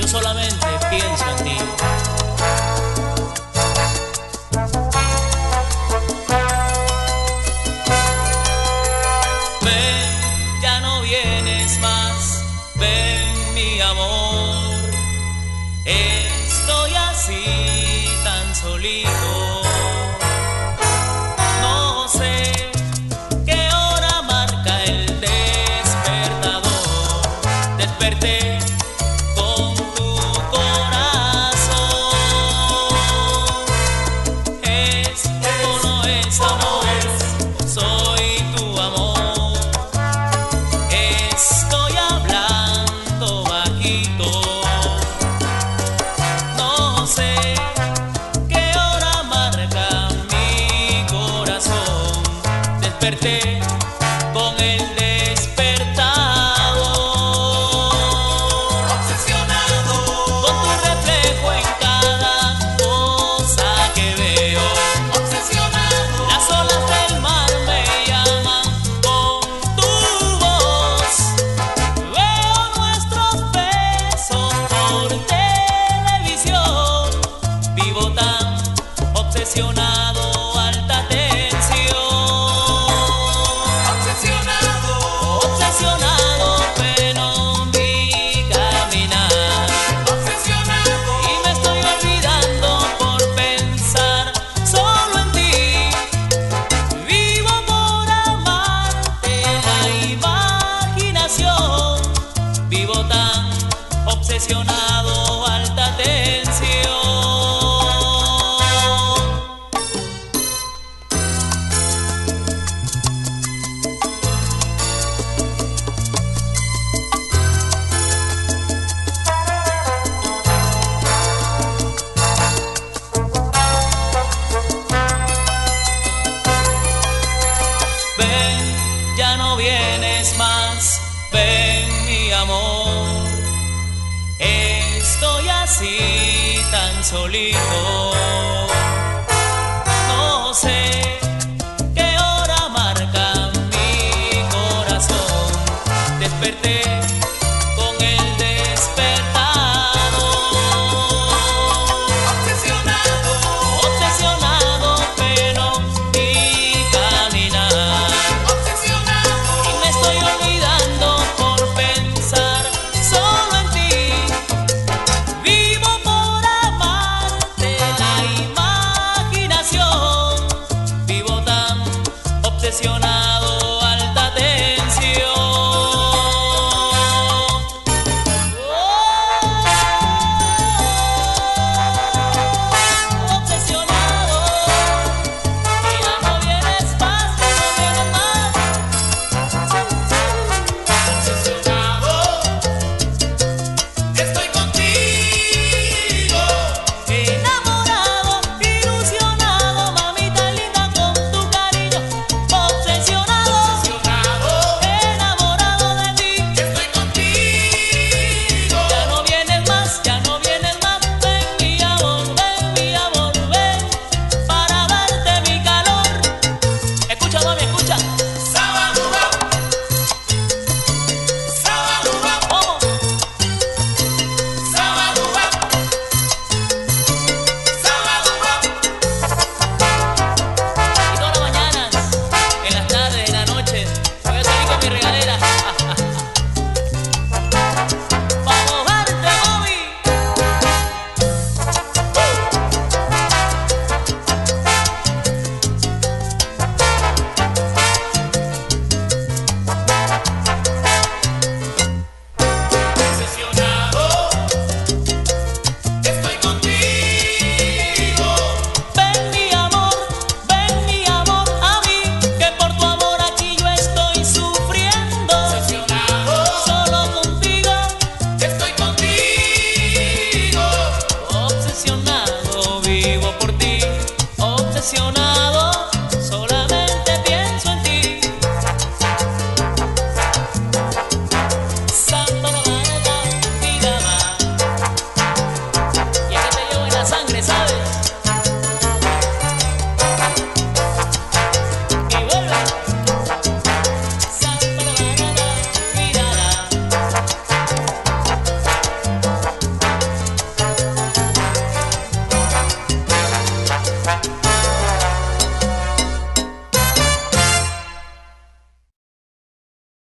solamente pienso en ti. Ven, ya no vienes más, ven mi amor. Estoy así tan solito. No sé qué hora marca el despertador. Desperté con tu corazón. Es o no es amor, soy tu amor. Estoy hablando bajito. No sé qué hora marca mi corazón. Desperté con el despertador. Obsesionado con tu reflejo en cada cosa que veo. Obsesionado, las olas del mar me llaman con tu voz. Veo nuestros besos por televisión. Vivo tan obsesionado, alta tensión. Obsesionado, obsesionado, pero mi caminar. Obsesionado, y me estoy olvidando por pensar solo en ti. Vivo por amarte, la imaginación. Vivo tan obsesionado, alta tensión. Ven, ya no vienes más, ven mi amor. Estoy así tan solito. No sé qué hora marca mi corazón. Desperté con el despertador. Obsesionado, obsesionado, pero mi caminar. Obsesionado, y me estoy olvidando por pensar solo en ti. Vivo por amarte, la imaginación. Vivo tan obsesionado.